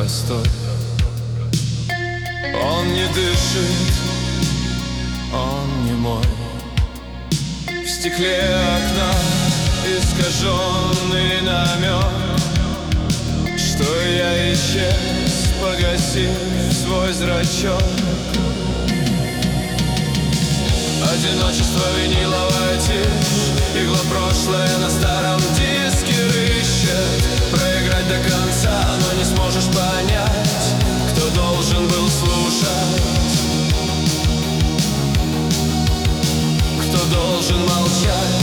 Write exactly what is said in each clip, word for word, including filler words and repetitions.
простой. Он не дышит, он не мой. В стекле окна искаженный намек, что я исчез, погасив свой зрачок. Одиночество, виниловая тишь, игла прошлое на старом диске рыщет. Проиграть до конца, но не сможешь понять, кто должен был слушать, кто должен молчать.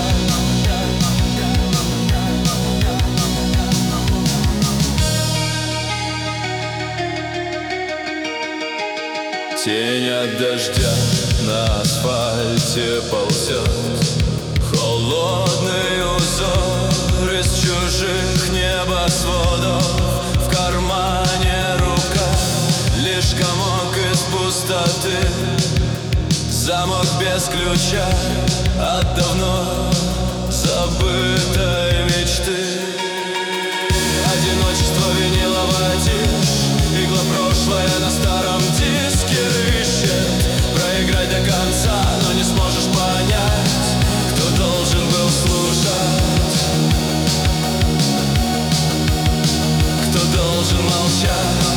Тень от дождя на асфальте ползет, холодный узор из чужих небосводов. В кармане рука, лишь комок из пустоты, замок без ключа от давно забытой мечты. Одиночество, виниловая тишь, игла прошлое на старом диске рыщет. Проиграть до конца, но не сможешь понять, кто должен был слушать, кто должен молчать.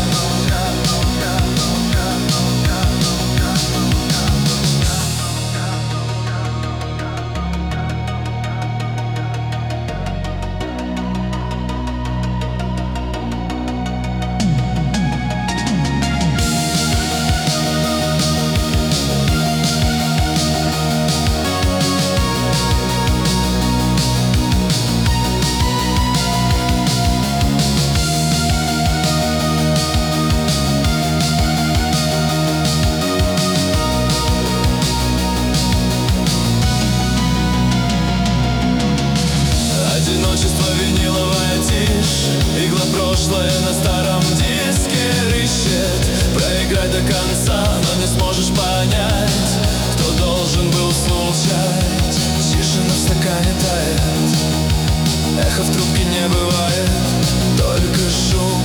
Одиночество, виниловая тишь, игла прошлое на старом диске рыщет. Проиграть до конца, но не сможешь понять, кто должен был слушать. Тишина в стакане тает, эхо в трубке не бывает, только шум